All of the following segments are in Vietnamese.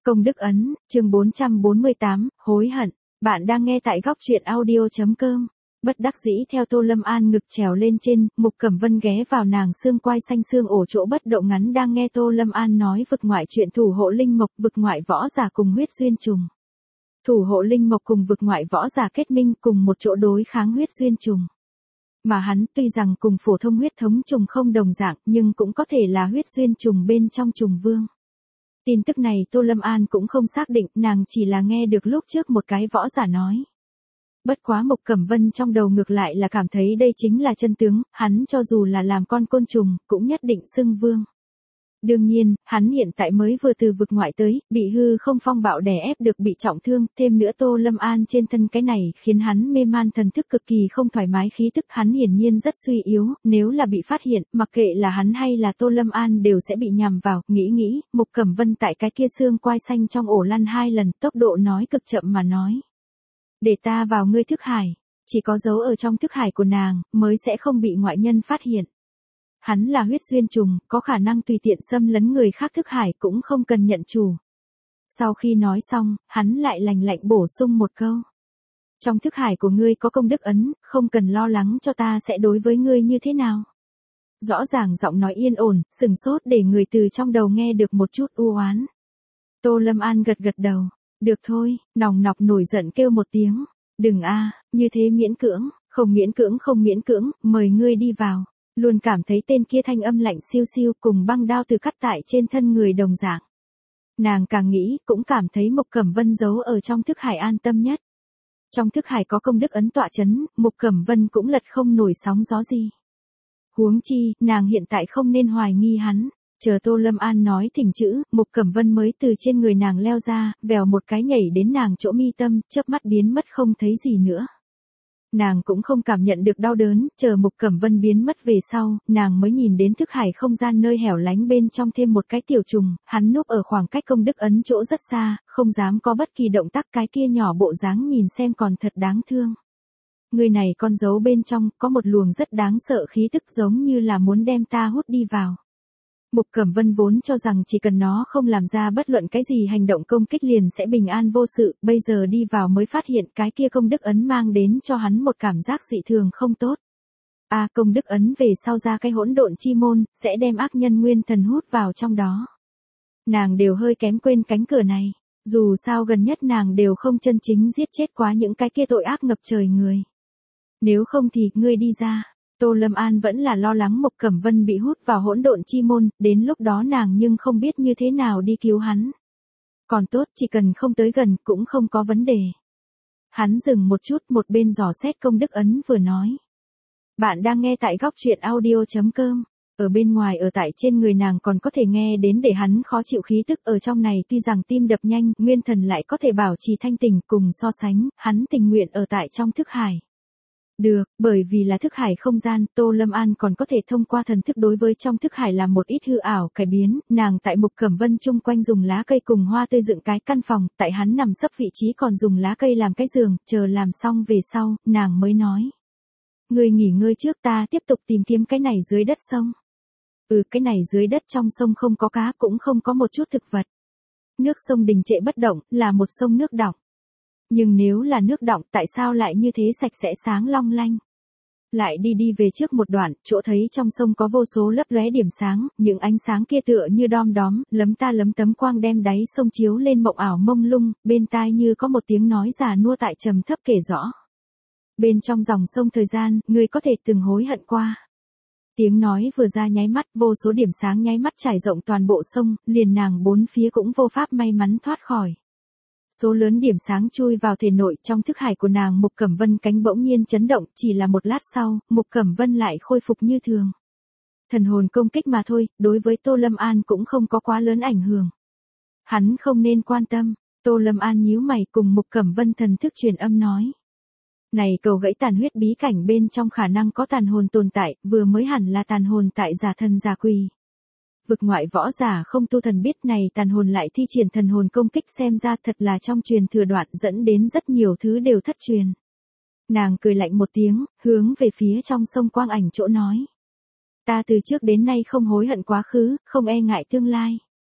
Công đức ấn, chương 448, hối hận. Bạn đang nghe tại góc truyện audio.com. Bất đắc dĩ theo Tô Lâm An ngực trèo lên trên, Mục Cẩm Vân ghé vào nàng xương quai xanh xương ổ chỗ bất động ngắn đang nghe Tô Lâm An nói vực ngoại chuyện thủ hộ linh mộc, vực ngoại võ giả cùng huyết duyên trùng. Thủ hộ linh mộc cùng vực ngoại võ giả kết minh cùng một chỗ đối kháng huyết duyên trùng. Mà hắn tuy rằng cùng phổ thông huyết thống trùng không đồng dạng nhưng cũng có thể là huyết duyên trùng bên trong trùng vương. Tin tức này Tô Lâm An cũng không xác định, nàng chỉ là nghe được lúc trước một cái võ giả nói. Bất quá Mục Cẩm Vân trong đầu ngược lại là cảm thấy đây chính là chân tướng, hắn cho dù là làm con côn trùng, cũng nhất định xưng vương. Đương nhiên, hắn hiện tại mới vừa từ vực ngoại tới, bị hư không phong bạo đè ép được bị trọng thương, thêm nữa Tô Lâm An trên thân cái này khiến hắn mê man thần thức cực kỳ không thoải mái, khí tức hắn hiển nhiên rất suy yếu, nếu là bị phát hiện, mặc kệ là hắn hay là Tô Lâm An đều sẽ bị nhằm vào, nghĩ, Mục Cẩm Vân tại cái kia xương quai xanh trong ổ lăn 2 lần, tốc độ nói cực chậm mà nói. Để ta vào ngươi thức hải, chỉ có dấu ở trong thức hải của nàng, mới sẽ không bị ngoại nhân phát hiện. Hắn là huyết duyên trùng, có khả năng tùy tiện xâm lấn người khác thức hải cũng không cần nhận chủ. Sau khi nói xong, hắn lại lạnh lạnh bổ sung một câu. Trong thức hải của ngươi có công đức ấn, không cần lo lắng cho ta sẽ đối với ngươi như thế nào. Rõ ràng giọng nói yên ổn, sừng sốt để người từ trong đầu nghe được một chút u oán. Tô Lâm An gật đầu. Được thôi, nòng nọc nổi giận kêu một tiếng. Đừng như thế miễn cưỡng, không miễn cưỡng, mời ngươi đi vào. Luôn cảm thấy tên kia thanh âm lạnh siêu siêu cùng băng đao từ cắt tại trên thân người đồng dạng. Nàng càng nghĩ cũng cảm thấy Mục Cẩm Vân giấu ở trong thức hải an tâm nhất. Trong thức hải có công đức ấn tọa chấn, Mục Cẩm Vân cũng lật không nổi sóng gió gì. Huống chi, nàng hiện tại không nên hoài nghi hắn. Chờ Tô Lâm An nói thỉnh chữ, Mục Cẩm Vân mới từ trên người nàng leo ra, vèo một cái nhảy đến nàng chỗ mi tâm, chớp mắt biến mất không thấy gì nữa. Nàng cũng không cảm nhận được đau đớn, chờ Mục Cẩm Vân biến mất về sau, nàng mới nhìn đến thức hải không gian nơi hẻo lánh bên trong thêm một cái tiểu trùng, hắn núp ở khoảng cách công đức ấn chỗ rất xa, không dám có bất kỳ động tác, cái kia nhỏ bộ dáng nhìn xem còn thật đáng thương. Người này con giấu bên trong, có một luồng rất đáng sợ khí tức giống như là muốn đem ta hút đi vào. Mục Cẩm Vân vốn cho rằng chỉ cần nó không làm ra bất luận cái gì hành động công kích liền sẽ bình an vô sự, bây giờ đi vào mới phát hiện cái kia công đức ấn mang đến cho hắn một cảm giác dị thường không tốt. Công đức ấn về sau ra cái hỗn độn chi môn, sẽ đem ác nhân nguyên thần hút vào trong đó. Nàng đều hơi kém quên cánh cửa này, dù sao gần nhất nàng đều không chân chính giết chết quá những cái kia tội ác ngập trời người. Nếu không thì, ngươi đi ra. Tô Lâm An vẫn là lo lắng Mục Cẩm Vân bị hút vào hỗn độn chi môn, đến lúc đó nàng nhưng không biết như thế nào đi cứu hắn. Còn tốt, chỉ cần không tới gần cũng không có vấn đề. Hắn dừng một chút, một bên dò xét công đức ấn vừa nói. Bạn đang nghe tại góc truyện audio.com. Ở bên ngoài ở tại trên người nàng còn có thể nghe đến để hắn khó chịu khí tức, ở trong này tuy rằng tim đập nhanh, nguyên thần lại có thể bảo trì thanh tỉnh, cùng so sánh, hắn tình nguyện ở tại trong thức hải. Được, bởi vì là thức hải không gian, Tô Lâm An còn có thể thông qua thần thức đối với trong thức hải làm một ít hư ảo cải biến, nàng tại Mục Cẩm Vân chung quanh dùng lá cây cùng hoa tươi dựng cái căn phòng, tại hắn nằm sấp vị trí còn dùng lá cây làm cái giường, chờ làm xong về sau, nàng mới nói. Ngươi nghỉ ngơi trước, ta tiếp tục tìm kiếm cái này dưới đất sông. Cái này dưới đất trong sông không có cá cũng không có một chút thực vật. Nước sông đình trệ bất động, là một sông nước đọng. Nhưng nếu là nước đọng tại sao lại như thế sạch sẽ sáng long lanh? Lại đi về trước một đoạn, chỗ thấy trong sông có vô số lấp lóe điểm sáng, những ánh sáng kia tựa như đom đóm, lấm ta lấm tấm quang đem đáy sông chiếu lên mộng ảo mông lung, bên tai như có một tiếng nói già nua tại trầm thấp kể rõ. Bên trong dòng sông thời gian, ngươi có thể từng hối hận qua. Tiếng nói vừa ra nháy mắt, vô số điểm sáng nháy mắt trải rộng toàn bộ sông, liền nàng bốn phía cũng vô pháp may mắn thoát khỏi. Số lớn điểm sáng chui vào thể nội, trong thức hải của nàng Mục Cẩm Vân cánh bỗng nhiên chấn động, chỉ là một lát sau, Mục Cẩm Vân lại khôi phục như thường. Thần hồn công kích mà thôi, đối với Tô Lâm An cũng không có quá lớn ảnh hưởng. Hắn không nên quan tâm, Tô Lâm An nhíu mày cùng Mục Cẩm Vân thần thức truyền âm nói. Này cầu gãy tàn huyết bí cảnh bên trong khả năng có tàn hồn tồn tại, vừa mới hẳn là tàn hồn tại giả thần giả quỷ. Vực ngoại võ giả không tu thần biết này tàn hồn lại thi triển thần hồn công kích, xem ra thật là trong truyền thừa đoạn dẫn đến rất nhiều thứ đều thất truyền. Nàng cười lạnh một tiếng, hướng về phía trong sông quang ảnh chỗ nói. Ta từ trước đến nay không hối hận quá khứ, không e ngại tương lai.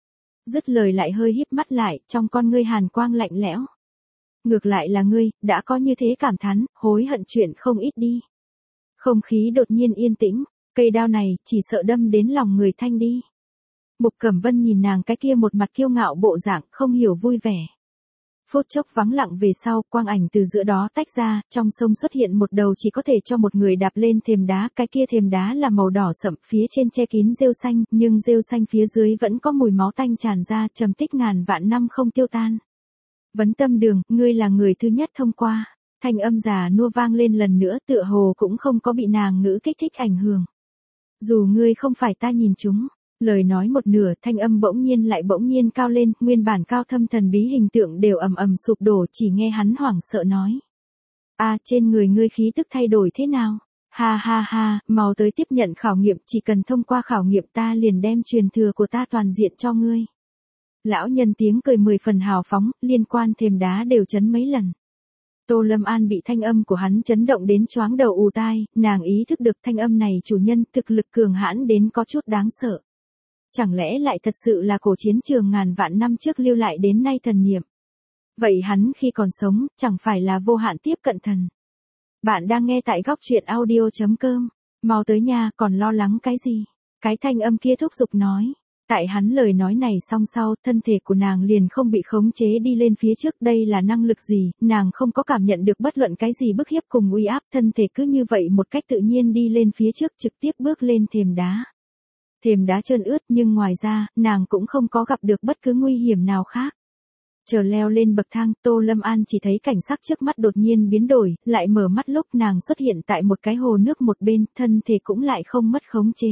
Dứt lời lại hơi híp mắt lại, trong con ngươi hàn quang lạnh lẽo. Ngược lại là ngươi, đã có như thế cảm thán, hối hận chuyện không ít đi. Không khí đột nhiên yên tĩnh, cây đao này, chỉ sợ đâm đến lòng người Thanh đi. Mục Cẩm Vân nhìn nàng cái kia một mặt kiêu ngạo bộ dạng, không hiểu vui vẻ. Phút chốc vắng lặng về sau, quang ảnh từ giữa đó tách ra, trong sông xuất hiện một đầu chỉ có thể cho một người đạp lên thềm đá, cái kia thềm đá là màu đỏ sậm, phía trên che kín rêu xanh, nhưng rêu xanh phía dưới vẫn có mùi máu tanh tràn ra, trầm tích ngàn vạn năm không tiêu tan. Vấn Tâm Đường, ngươi là người thứ nhất thông qua. Thanh âm già nua vang lên lần nữa, tựa hồ cũng không có bị nàng ngữ kích thích ảnh hưởng. Dù ngươi không phải ta nhìn chúng. Lời nói một nửa, thanh âm bỗng nhiên cao lên, nguyên bản cao thâm thần bí hình tượng đều ầm ầm sụp đổ, chỉ nghe hắn hoảng sợ nói. Trên người ngươi khí tức thay đổi thế nào? Ha ha ha, mau tới tiếp nhận khảo nghiệm, chỉ cần thông qua khảo nghiệm ta liền đem truyền thừa của ta toàn diện cho ngươi. Lão nhân tiếng cười 10 phần hào phóng, liên quan thềm đá đều chấn mấy lần. Tô Lâm An bị thanh âm của hắn chấn động đến choáng đầu ù tai, nàng ý thức được thanh âm này chủ nhân thực lực cường hãn đến có chút đáng sợ. Chẳng lẽ lại thật sự là cổ chiến trường ngàn vạn năm trước lưu lại đến nay thần niệm. Vậy hắn khi còn sống, chẳng phải là vô hạn tiếp cận thần. Bạn đang nghe tại góc truyện audio.com. Mau tới nhà, còn lo lắng cái gì? Cái thanh âm kia thúc giục nói. Tại hắn lời nói này xong sau, thân thể của nàng liền không bị khống chế đi lên phía trước, đây là năng lực gì, nàng không có cảm nhận được bất luận cái gì bức hiếp cùng uy áp, thân thể cứ như vậy một cách tự nhiên đi lên phía trước, trực tiếp bước lên thềm đá. Thềm đá trơn ướt nhưng ngoài ra, nàng cũng không có gặp được bất cứ nguy hiểm nào khác. Chờ leo lên bậc thang, Tô Lâm An chỉ thấy cảnh sắc trước mắt đột nhiên biến đổi, lại mở mắt lúc nàng xuất hiện tại một cái hồ nước một bên, thân thể cũng lại không mất khống chế.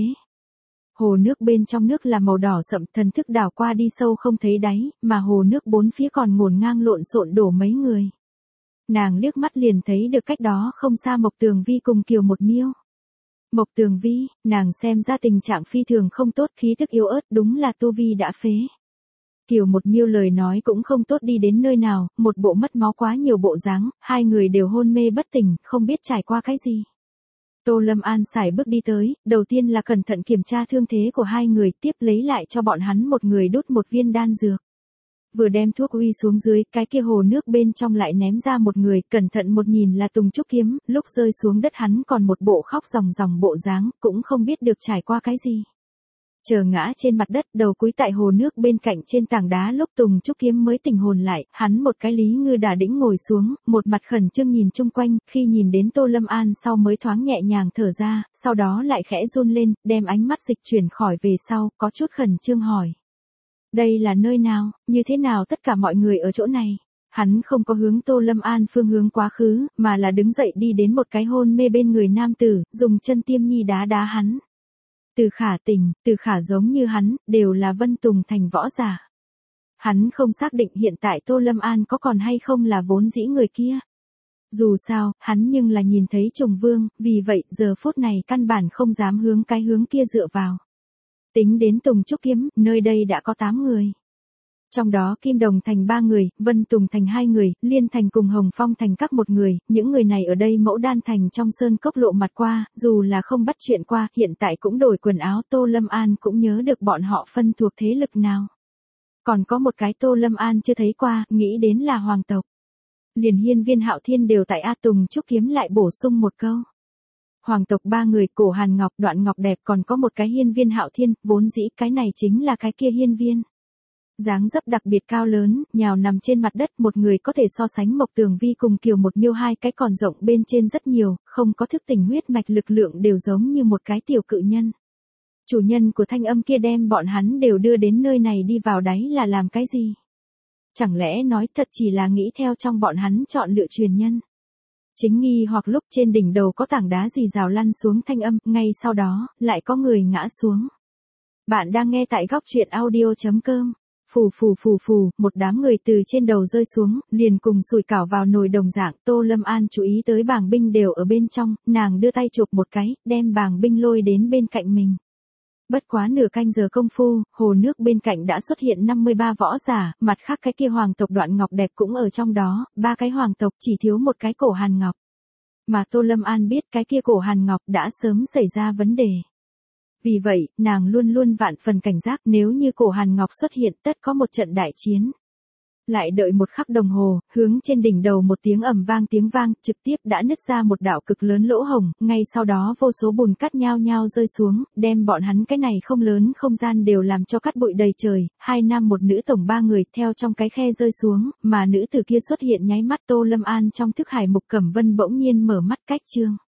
Hồ nước bên trong nước là màu đỏ sậm, thần thức đảo qua đi sâu không thấy đáy, mà hồ nước bốn phía còn ngổn ngang lộn xộn đổ mấy người. Nàng liếc mắt liền thấy được cách đó không xa Mộc Tường Vi cùng Kiều Một Miêu. Mộc Tường Vi, nàng xem ra tình trạng phi thường không tốt, khí tức yếu ớt, đúng là tu vi đã phế. Kiều Một Miêu lời nói cũng không tốt đi đến nơi nào, một bộ mất máu quá nhiều bộ dáng, hai người đều hôn mê bất tỉnh, không biết trải qua cái gì. Tô Lâm An sải bước đi tới, đầu tiên là cẩn thận kiểm tra thương thế của hai người, tiếp lấy lại cho bọn hắn một người đút một viên đan dược. Vừa đem thuốc uy xuống dưới, cái kia hồ nước bên trong lại ném ra một người, cẩn thận một nhìn là Tùng Trúc Kiếm, lúc rơi xuống đất hắn còn một bộ khóc ròng ròng bộ dáng, cũng không biết được trải qua cái gì. Chờ ngã trên mặt đất, đầu cúi tại hồ nước bên cạnh trên tảng đá, lúc Tùng Trúc Kiếm mới tỉnh hồn lại, hắn một cái Lý Ngư Đà đĩnh ngồi xuống, một mặt khẩn trương nhìn chung quanh, khi nhìn đến Tô Lâm An sau mới thoáng nhẹ nhàng thở ra, sau đó lại khẽ run lên, đem ánh mắt dịch chuyển khỏi về sau, có chút khẩn trương hỏi. Đây là nơi nào, như thế nào tất cả mọi người ở chỗ này? Hắn không có hướng Tô Lâm An phương hướng quá khứ, mà là đứng dậy đi đến một cái hôn mê bên người nam tử, dùng chân tiêm nhi đá đá hắn. Từ Khả Tình, Từ Khả giống như hắn, đều là Vân Tùng thành võ giả. Hắn không xác định hiện tại Tô Lâm An có còn hay không là vốn dĩ người kia. Dù sao, hắn nhưng là nhìn thấy Trùng Vương, vì vậy giờ phút này căn bản không dám hướng cái hướng kia dựa vào. Tính đến Tùng Trúc Kiếm, nơi đây đã có 8 người. Trong đó Kim Đồng thành 3 người, Vân Tùng thành 2 người, Liên thành cùng Hồng Phong thành các một người, những người này ở đây Mẫu Đan thành trong sơn cốc lộ mặt qua, dù là không bắt chuyện qua, hiện tại cũng đổi quần áo, Tô Lâm An cũng nhớ được bọn họ phân thuộc thế lực nào. Còn có một cái Tô Lâm An chưa thấy qua, nghĩ đến là hoàng tộc. Liền Hiên Viên Hạo Thiên đều tại A. Tùng Trúc Kiếm lại bổ sung một câu. Hoàng tộc 3 người, Cổ Hàn Ngọc, Đoạn Ngọc Đẹp, còn có một cái Hiên Viên Hạo Thiên, vốn dĩ cái này chính là cái kia Hiên Viên. Dáng dấp đặc biệt cao lớn, nhào nằm trên mặt đất, một người có thể so sánh Mộc Tường Vi cùng Kiều Một Miêu, hai cái còn rộng bên trên rất nhiều, không có thức tỉnh huyết mạch lực lượng, đều giống như một cái tiểu cự nhân. Chủ nhân của thanh âm kia đem bọn hắn đều đưa đến nơi này đi vào đáy là làm cái gì? Chẳng lẽ nói thật chỉ là nghĩ theo trong bọn hắn chọn lựa truyền nhân? Chính nghi hoặc lúc trên đỉnh đầu có tảng đá gì rào lăn xuống thanh âm, ngay sau đó, lại có người ngã xuống. Bạn đang nghe tại góc truyện audio.com. Phù phù phù phù, một đám người từ trên đầu rơi xuống, liền cùng sủi cảo vào nồi đồng dạng, Tô Lâm An chú ý tới bàng binh đều ở bên trong, nàng đưa tay chụp một cái, đem bàng binh lôi đến bên cạnh mình. Bất quá nửa canh giờ công phu, hồ nước bên cạnh đã xuất hiện 53 võ giả, mặt khác cái kia hoàng tộc Đoạn Ngọc Đẹp cũng ở trong đó, 3 cái hoàng tộc chỉ thiếu một cái Cổ Hàn Ngọc. Mà Tô Lâm An biết cái kia Cổ Hàn Ngọc đã sớm xảy ra vấn đề. Vì vậy, nàng luôn luôn vạn phần cảnh giác nếu như cổ Hàn Ngọc xuất hiện tất có một trận đại chiến. Lại đợi một khắc đồng hồ, hướng trên đỉnh đầu một tiếng ầm vang trực tiếp đã nứt ra một đạo cực lớn lỗ hổng, ngay sau đó vô số bùn cát nhao nhao rơi xuống, đem bọn hắn cái này không lớn không gian đều làm cho cát bụi đầy trời, 2 nam một nữ tổng 3 người theo trong cái khe rơi xuống, mà nữ tử kia xuất hiện nháy mắt Tô Lâm An trong thức hải Mục Cẩm Vân bỗng nhiên mở mắt cách trương.